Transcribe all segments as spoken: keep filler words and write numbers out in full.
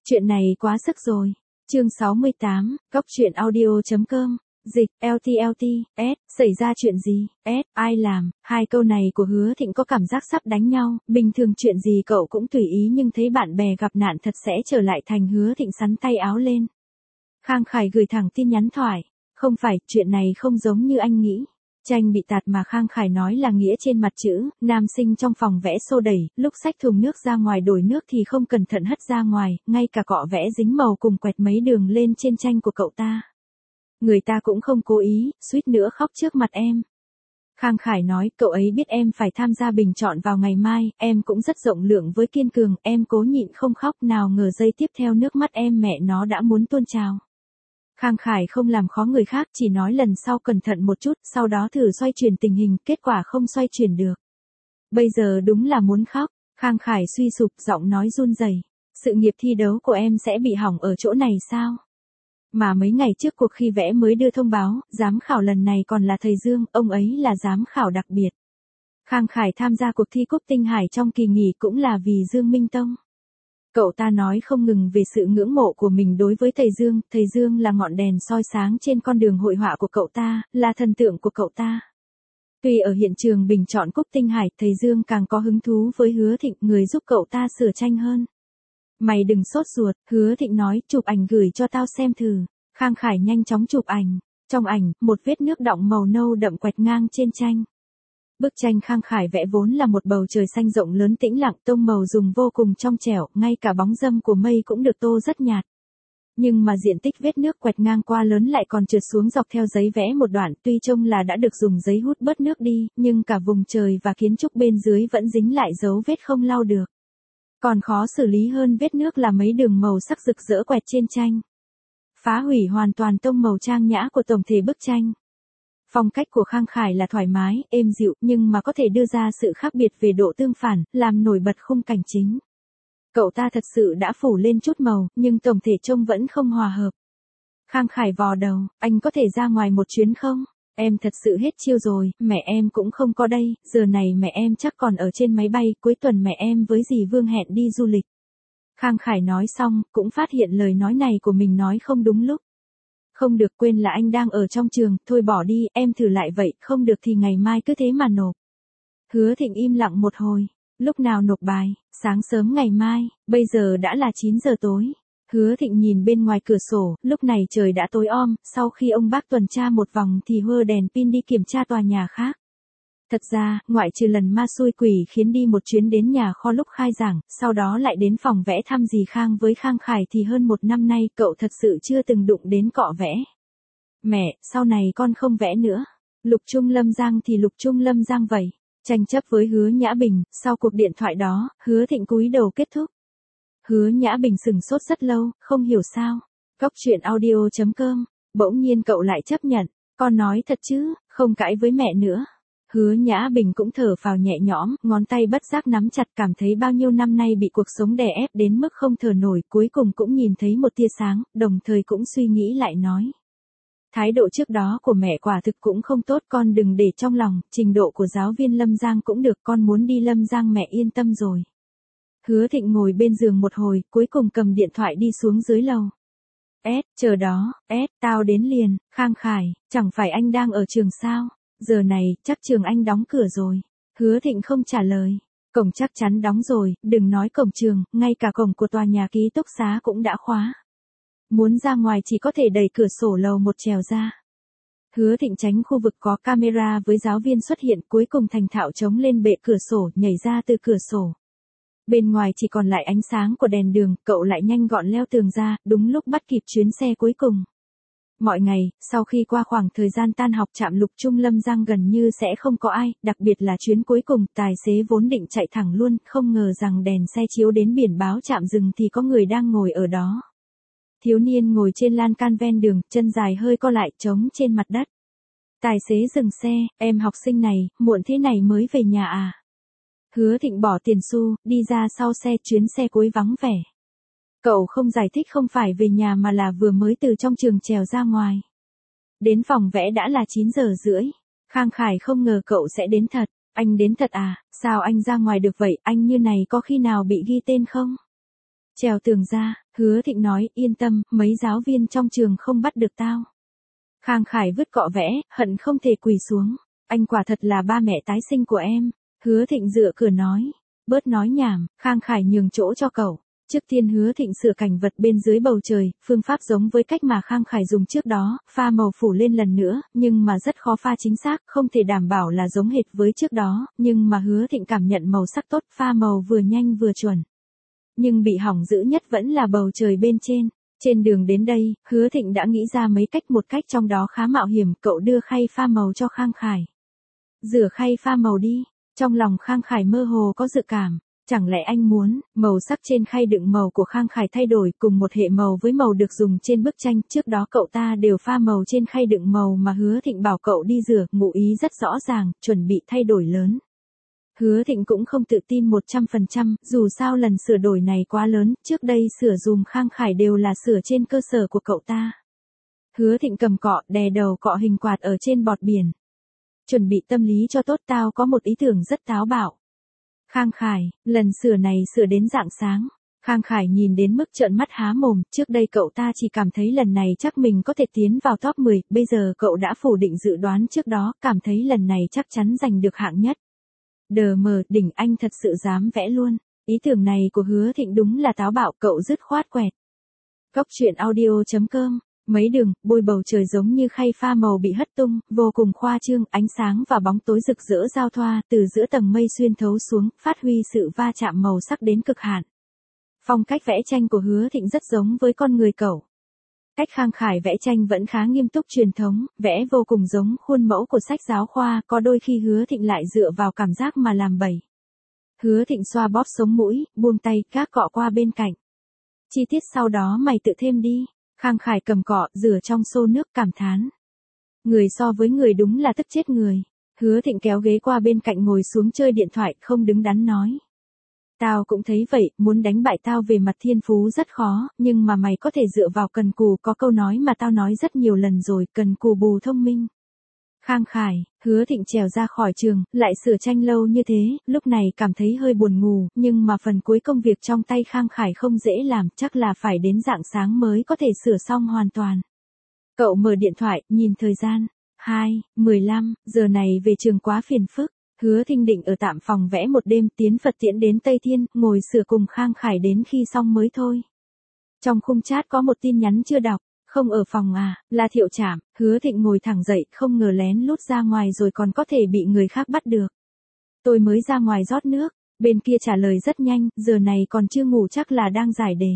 Chuyện này quá sức rồi. Chương sáu mươi tám, cóc truyện audio chấm com. Dịch, lờ tê lờ tê, S, xảy ra chuyện gì, S, ai làm, hai câu này của Hứa Thịnh có cảm giác sắp đánh nhau, bình thường chuyện gì cậu cũng tùy ý nhưng thấy bạn bè gặp nạn thật sẽ trở lại thành Hứa Thịnh sắn tay áo lên. Khang Khải gửi thẳng tin nhắn thoại, không phải, chuyện này không giống như anh nghĩ. Tranh bị tạt mà Khang Khải nói là nghĩa trên mặt chữ, nam sinh trong phòng vẽ xô đẩy, lúc xách thùng nước ra ngoài đổi nước thì không cẩn thận hất ra ngoài, ngay cả cọ vẽ dính màu cùng quẹt mấy đường lên trên tranh của cậu ta. Người ta cũng không cố ý, suýt nữa khóc trước mặt em. Khang Khải nói, cậu ấy biết em phải tham gia bình chọn vào ngày mai, em cũng rất rộng lượng với kiên cường, em cố nhịn không khóc, nào ngờ giây tiếp theo nước mắt em mẹ nó đã muốn tuôn trào. Khang Khải không làm khó người khác, chỉ nói lần sau cẩn thận một chút, sau đó thử xoay chuyển tình hình, kết quả không xoay chuyển được. Bây giờ đúng là muốn khóc, Khang Khải suy sụp, giọng nói run rẩy. Sự nghiệp thi đấu của em sẽ bị hỏng ở chỗ này sao? Mà mấy ngày trước cuộc thi vẽ mới đưa thông báo, giám khảo lần này còn là thầy Dương, ông ấy là giám khảo đặc biệt. Khang Khải tham gia cuộc thi Cúp Tinh Hải trong kỳ nghỉ cũng là vì Dương Minh Tông. Cậu ta nói không ngừng về sự ngưỡng mộ của mình đối với thầy Dương, thầy Dương là ngọn đèn soi sáng trên con đường hội họa của cậu ta, là thần tượng của cậu ta. Tuy ở hiện trường bình chọn Cúp Tinh Hải, thầy Dương càng có hứng thú với Hứa Thịnh, người giúp cậu ta sửa tranh hơn. Mày đừng sốt ruột, Hứa Thịnh nói, chụp ảnh gửi cho tao xem thử. Khang Khải nhanh chóng chụp ảnh. Trong ảnh, một vết nước đọng màu nâu đậm quẹt ngang trên tranh. Bức tranh Khang Khải vẽ vốn là một bầu trời xanh rộng lớn tĩnh lặng, tông màu dùng vô cùng trong trẻo, ngay cả bóng râm của mây cũng được tô rất nhạt. Nhưng mà diện tích vết nước quẹt ngang qua lớn lại còn trượt xuống dọc theo giấy vẽ một đoạn, tuy trông là đã được dùng giấy hút bớt nước đi, nhưng cả vùng trời và kiến trúc bên dưới vẫn dính lại dấu vết không lau được. Còn khó xử lý hơn vết nước là mấy đường màu sắc rực rỡ quẹt trên tranh. Phá hủy hoàn toàn tông màu trang nhã của tổng thể bức tranh. Phong cách của Khang Khải là thoải mái, êm dịu, nhưng mà có thể đưa ra sự khác biệt về độ tương phản, làm nổi bật khung cảnh chính. Cậu ta thật sự đã phủ lên chút màu, nhưng tổng thể trông vẫn không hòa hợp. Khang Khải vò đầu, anh có thể ra ngoài một chuyến không? Em thật sự hết chiêu rồi, mẹ em cũng không có đây, giờ này mẹ em chắc còn ở trên máy bay, cuối tuần mẹ em với dì Vương hẹn đi du lịch. Khang Khải nói xong, cũng phát hiện lời nói này của mình nói không đúng lúc. Không được, quên là anh đang ở trong trường, thôi bỏ đi, em thử lại vậy, không được thì ngày mai cứ thế mà nộp. Hứa Thịnh im lặng một hồi, lúc nào nộp bài, sáng sớm ngày mai, bây giờ đã là chín giờ tối. Hứa Thịnh nhìn bên ngoài cửa sổ, lúc này trời đã tối om, sau khi ông bác tuần tra một vòng thì hơ đèn pin đi kiểm tra tòa nhà khác. Thật ra, ngoại trừ lần ma xui quỷ khiến đi một chuyến đến nhà kho lúc khai giảng, sau đó lại đến phòng vẽ thăm dì Khang với Khang Khải thì hơn một năm nay cậu thật sự chưa từng đụng đến cọ vẽ. Mẹ, sau này con không vẽ nữa. Lục Trung Lâm Giang thì Lục Trung Lâm Giang vậy. Tranh chấp với Hứa Nhã Bình, sau cuộc điện thoại đó, Hứa Thịnh cúi đầu kết thúc. Hứa Nhã Bình sừng sốt rất lâu, không hiểu sao. Cóc truyện audio chấm com, bỗng nhiên cậu lại chấp nhận. Con nói thật chứ, không cãi với mẹ nữa. Hứa Nhã Bình cũng thở phào nhẹ nhõm, ngón tay bất giác nắm chặt, cảm thấy bao nhiêu năm nay bị cuộc sống đè ép đến mức không thở nổi, cuối cùng cũng nhìn thấy một tia sáng, đồng thời cũng suy nghĩ lại nói. Thái độ trước đó của mẹ quả thực cũng không tốt, con đừng để trong lòng, trình độ của giáo viên Lâm Giang cũng được, con muốn đi Lâm Giang mẹ yên tâm rồi. Hứa Thịnh ngồi bên giường một hồi, cuối cùng cầm điện thoại đi xuống dưới lầu. S, chờ đó, S, tao đến liền, Khang Khải, chẳng phải anh đang ở trường sao? Giờ này, chắc trường anh đóng cửa rồi. Hứa Thịnh không trả lời. Cổng chắc chắn đóng rồi, đừng nói cổng trường, ngay cả cổng của tòa nhà ký túc xá cũng đã khóa. Muốn ra ngoài chỉ có thể đẩy cửa sổ lầu một trèo ra. Hứa Thịnh tránh khu vực có camera với giáo viên xuất hiện, cuối cùng thành thạo chống lên bệ cửa sổ, nhảy ra từ cửa sổ. Bên ngoài chỉ còn lại ánh sáng của đèn đường, cậu lại nhanh gọn leo tường ra, đúng lúc bắt kịp chuyến xe cuối cùng. Mọi ngày, sau khi qua khoảng thời gian tan học trạm Lục Trung Lâm Giang gần như sẽ không có ai, đặc biệt là chuyến cuối cùng, tài xế vốn định chạy thẳng luôn, không ngờ rằng đèn xe chiếu đến biển báo trạm dừng thì có người đang ngồi ở đó. Thiếu niên ngồi trên lan can ven đường, chân dài hơi co lại, trống trên mặt đất. Tài xế dừng xe, em học sinh này, muộn thế này mới về nhà à? Hứa Thịnh bỏ tiền xu, đi ra sau xe, chuyến xe cuối vắng vẻ. Cậu không giải thích không phải về nhà mà là vừa mới từ trong trường trèo ra ngoài. Đến phòng vẽ đã là chín giờ rưỡi. Khang Khải không ngờ cậu sẽ đến thật. Anh đến thật à, sao anh ra ngoài được vậy, anh như này có khi nào bị ghi tên không? Trèo tường ra, Hứa Thịnh nói, yên tâm, mấy giáo viên trong trường không bắt được tao. Khang Khải vứt cọ vẽ, hận không thể quỳ xuống. Anh quả thật là ba mẹ tái sinh của em. Hứa Thịnh dựa cửa nói. Bớt nói nhảm, Khang Khải nhường chỗ cho cậu. Trước tiên Hứa Thịnh sửa cảnh vật bên dưới bầu trời, phương pháp giống với cách mà Khang Khải dùng trước đó, pha màu phủ lên lần nữa, nhưng mà rất khó pha chính xác, không thể đảm bảo là giống hệt với trước đó, nhưng mà Hứa Thịnh cảm nhận màu sắc tốt, pha màu vừa nhanh vừa chuẩn. Nhưng bị hỏng dữ nhất vẫn là bầu trời bên trên. Trên đường đến đây, Hứa Thịnh đã nghĩ ra mấy cách, một cách trong đó khá mạo hiểm, cậu đưa khay pha màu cho Khang Khải. Rửa khay pha màu đi. Trong lòng Khang Khải mơ hồ có dự cảm. Chẳng lẽ anh muốn, màu sắc trên khay đựng màu của Khang Khải thay đổi cùng một hệ màu với màu được dùng trên bức tranh, trước đó cậu ta đều pha màu trên khay đựng màu mà Hứa Thịnh bảo cậu đi rửa, ngụ ý rất rõ ràng, chuẩn bị thay đổi lớn. Hứa Thịnh cũng không tự tin một trăm phần trăm, dù sao lần sửa đổi này quá lớn, trước đây sửa dùm Khang Khải đều là sửa trên cơ sở của cậu ta. Hứa Thịnh cầm cọ, đè đầu cọ hình quạt ở trên bọt biển. Chuẩn bị tâm lý cho tốt, tao có một ý tưởng rất táo bạo. Khang Khải, lần sửa này sửa đến rạng sáng. Khang Khải nhìn đến mức trợn mắt há mồm, trước đây cậu ta chỉ cảm thấy lần này chắc mình có thể tiến vào top mười, bây giờ cậu đã phủ định dự đoán trước đó, cảm thấy lần này chắc chắn giành được hạng nhất. Đờ mờ, đỉnh, anh thật sự dám vẽ luôn. Ý tưởng này của Hứa Thịnh đúng là táo bạo, cậu dứt khoát quẹt. Cóc truyện audio chấm com. Mấy đường, bôi bầu trời giống như khay pha màu bị hất tung, vô cùng khoa trương, ánh sáng và bóng tối rực rỡ giao thoa, từ giữa tầng mây xuyên thấu xuống, phát huy sự va chạm màu sắc đến cực hạn. Phong cách vẽ tranh của Hứa Thịnh rất giống với con người cậu. Cách Khang Khải vẽ tranh vẫn khá nghiêm túc truyền thống, vẽ vô cùng giống khuôn mẫu của sách giáo khoa, có đôi khi Hứa Thịnh lại dựa vào cảm giác mà làm bậy. Hứa Thịnh xoa bóp sống mũi, buông tay, gác cọ qua bên cạnh. Chi tiết sau đó mày tự thêm đi. Khang Khải cầm cọ, rửa trong xô nước, cảm thán. Người so với người đúng là tức chết người. Hứa Thịnh kéo ghế qua bên cạnh ngồi xuống chơi điện thoại, không đứng đắn nói. Tao cũng thấy vậy, muốn đánh bại tao về mặt thiên phú rất khó, nhưng mà mày có thể dựa vào cần cù, có câu nói mà tao nói rất nhiều lần rồi, cần cù bù thông minh. Khang Khải, Hứa Thịnh trèo ra khỏi trường, lại sửa tranh lâu như thế, lúc này cảm thấy hơi buồn ngủ, nhưng mà phần cuối công việc trong tay Khang Khải không dễ làm, chắc là phải đến rạng sáng mới có thể sửa xong hoàn toàn. Cậu mở điện thoại, nhìn thời gian. hai, mười lăm, giờ này về trường quá phiền phức. Hứa Thịnh định ở tạm phòng vẽ một đêm, tiến Phật tiễn đến Tây Thiên, ngồi sửa cùng Khang Khải đến khi xong mới thôi. Trong khung chat có một tin nhắn chưa đọc. Không ở phòng à, là Thiệu Trảm. Hứa Thịnh ngồi thẳng dậy, không ngờ lén lút ra ngoài rồi còn có thể bị người khác bắt được. Tôi mới ra ngoài rót nước, bên kia trả lời rất nhanh, giờ này còn chưa ngủ chắc là đang giải đề.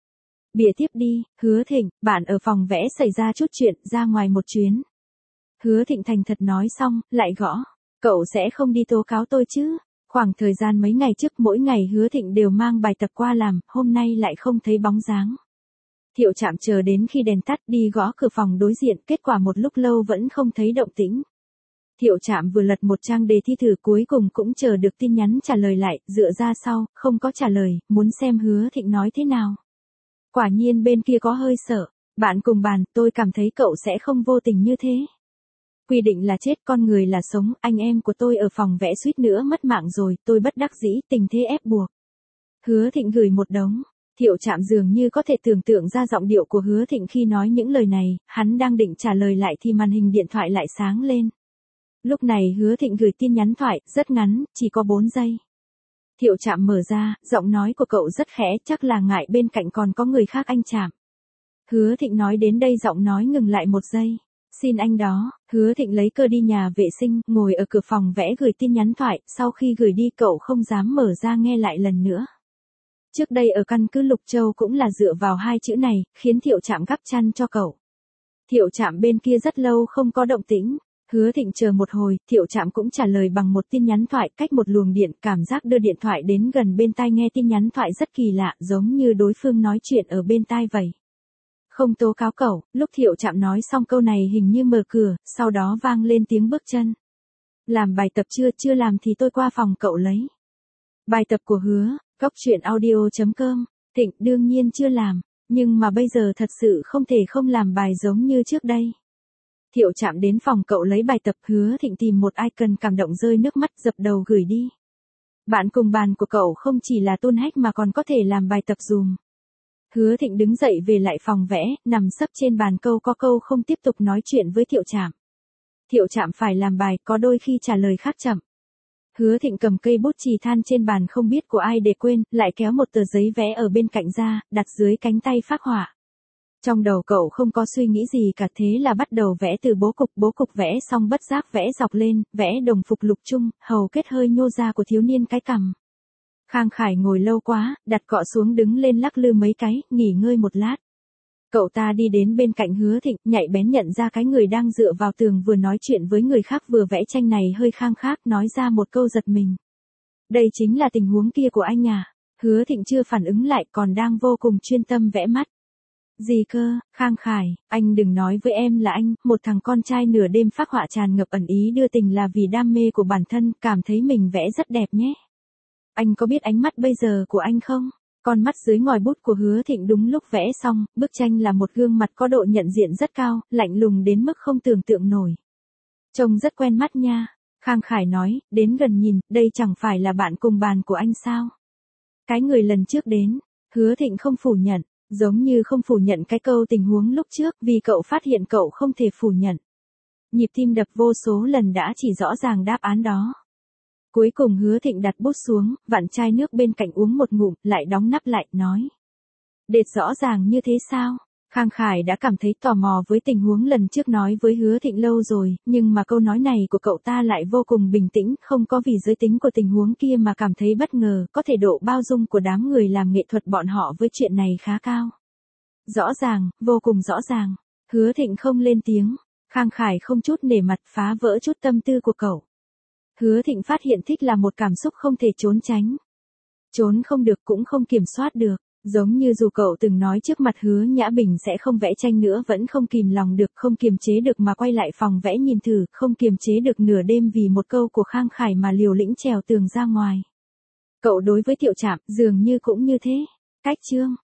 Bịa tiếp đi, Hứa Thịnh, bạn ở phòng vẽ xảy ra chút chuyện, ra ngoài một chuyến. Hứa Thịnh thành thật nói xong, lại gõ. Cậu sẽ không đi tố cáo tôi chứ? Khoảng thời gian mấy ngày trước mỗi ngày Hứa Thịnh đều mang bài tập qua làm, hôm nay lại không thấy bóng dáng. Thiệu Trạm chờ đến khi đèn tắt đi gõ cửa phòng đối diện, kết quả một lúc lâu vẫn không thấy động tĩnh. Thiệu Trạm vừa lật một trang đề thi thử cuối cùng cũng chờ được tin nhắn trả lời lại, dựa ra sau, không có trả lời, muốn xem Hứa Thịnh nói thế nào. Quả nhiên bên kia có hơi sợ, bạn cùng bàn, tôi cảm thấy cậu sẽ không vô tình như thế. Quy định là chết, con người là sống, anh em của tôi ở phòng vẽ suýt nữa mất mạng rồi, tôi bất đắc dĩ, tình thế ép buộc. Hứa Thịnh gửi một đống. Thiệu Trạm dường như có thể tưởng tượng ra giọng điệu của Hứa Thịnh khi nói những lời này, hắn đang định trả lời lại thì màn hình điện thoại lại sáng lên. Lúc này Hứa Thịnh gửi tin nhắn thoại, rất ngắn, chỉ có bốn giây. Thiệu Trạm mở ra, giọng nói của cậu rất khẽ, chắc là ngại bên cạnh còn có người khác anh Trạm. Hứa Thịnh nói đến đây giọng nói ngừng lại một giây. Xin anh đó, Hứa Thịnh lấy cơ đi nhà vệ sinh, ngồi ở cửa phòng vẽ gửi tin nhắn thoại, sau khi gửi đi cậu không dám mở ra nghe lại lần nữa. Trước đây ở căn cứ Lục Châu cũng là dựa vào hai chữ này, khiến Thiệu Trạm gắp chăn cho cậu. Thiệu Trạm bên kia rất lâu không có động tĩnh. Hứa Thịnh chờ một hồi, Thiệu Trạm cũng trả lời bằng một tin nhắn thoại, cách một luồng điện, cảm giác đưa điện thoại đến gần bên tai nghe tin nhắn thoại rất kỳ lạ, giống như đối phương nói chuyện ở bên tai vậy. Không tố cáo cậu, lúc Thiệu Trạm nói xong câu này hình như mở cửa, sau đó vang lên tiếng bước chân. Làm bài tập chưa, chưa làm thì tôi qua phòng cậu lấy. Bài tập của Hứa, cóc truyện audio chấm com, Thịnh đương nhiên chưa làm, nhưng mà bây giờ thật sự không thể không làm bài giống như trước đây. Thiệu Trạm đến phòng cậu lấy bài tập, Hứa Thịnh tìm một icon cảm động rơi nước mắt dập đầu gửi đi. Bạn cùng bàn của cậu không chỉ là tôn hách mà còn có thể làm bài tập dùm. Hứa Thịnh đứng dậy về lại phòng vẽ, nằm sấp trên bàn câu có câu không tiếp tục nói chuyện với Thiệu Trạm. Thiệu Trạm phải làm bài, có đôi khi trả lời khác chậm. Hứa Thịnh cầm cây bút chì than trên bàn không biết của ai để quên, lại kéo một tờ giấy vẽ ở bên cạnh ra, đặt dưới cánh tay phác họa. Trong đầu cậu không có suy nghĩ gì cả, thế là bắt đầu vẽ từ bố cục, bố cục vẽ xong bất giác vẽ dọc lên, vẽ đồng phục lục trung, hầu kết hơi nhô ra của thiếu niên cái cằm. Khang Khải ngồi lâu quá, đặt cọ xuống đứng lên lắc lư mấy cái, nghỉ ngơi một lát. Cậu ta đi đến bên cạnh Hứa Thịnh, nhạy bén nhận ra cái người đang dựa vào tường vừa nói chuyện với người khác vừa vẽ tranh này hơi khang khác, nói ra một câu giật mình. Đây chính là tình huống kia của anh à? Hứa Thịnh chưa phản ứng lại, còn đang vô cùng chuyên tâm vẽ mắt. Gì cơ, Khang Khải, anh đừng nói với em là anh, một thằng con trai nửa đêm phác họa tràn ngập ẩn ý đưa tình là vì đam mê của bản thân, cảm thấy mình vẽ rất đẹp nhé. Anh có biết ánh mắt bây giờ của anh không? Con mắt dưới ngòi bút của Hứa Thịnh đúng lúc vẽ xong, bức tranh là một gương mặt có độ nhận diện rất cao, lạnh lùng đến mức không tưởng tượng nổi. Trông rất quen mắt nha, Khang Khải nói, đến gần nhìn, đây chẳng phải là bạn cùng bàn của anh sao? Cái người lần trước đến, Hứa Thịnh không phủ nhận, giống như không phủ nhận cái câu tình huống lúc trước, vì cậu phát hiện cậu không thể phủ nhận. Nhịp tim đập vô số lần đã chỉ rõ ràng đáp án đó. Cuối cùng Hứa Thịnh đặt bút xuống, vặn chai nước bên cạnh uống một ngụm, lại đóng nắp lại, nói. Đệt rõ ràng như thế sao? Khang Khải đã cảm thấy tò mò với tình huống lần trước nói với Hứa Thịnh lâu rồi, nhưng mà câu nói này của cậu ta lại vô cùng bình tĩnh, không có vì giới tính của tình huống kia mà cảm thấy bất ngờ, có thể độ bao dung của đám người làm nghệ thuật bọn họ với chuyện này khá cao. Rõ ràng, vô cùng rõ ràng. Hứa Thịnh không lên tiếng, Khang Khải không chút nể mặt, phá vỡ chút tâm tư của cậu. Hứa Thịnh phát hiện thích là một cảm xúc không thể trốn tránh. Trốn không được cũng không kiểm soát được, giống như dù cậu từng nói trước mặt Hứa Nhã Bình sẽ không vẽ tranh nữa vẫn không kìm lòng được, không kiềm chế được mà quay lại phòng vẽ nhìn thử, không kiềm chế được nửa đêm vì một câu của Khang Khải mà liều lĩnh trèo tường ra ngoài. Cậu đối với Thiệu Trạm dường như cũng như thế. Cách chương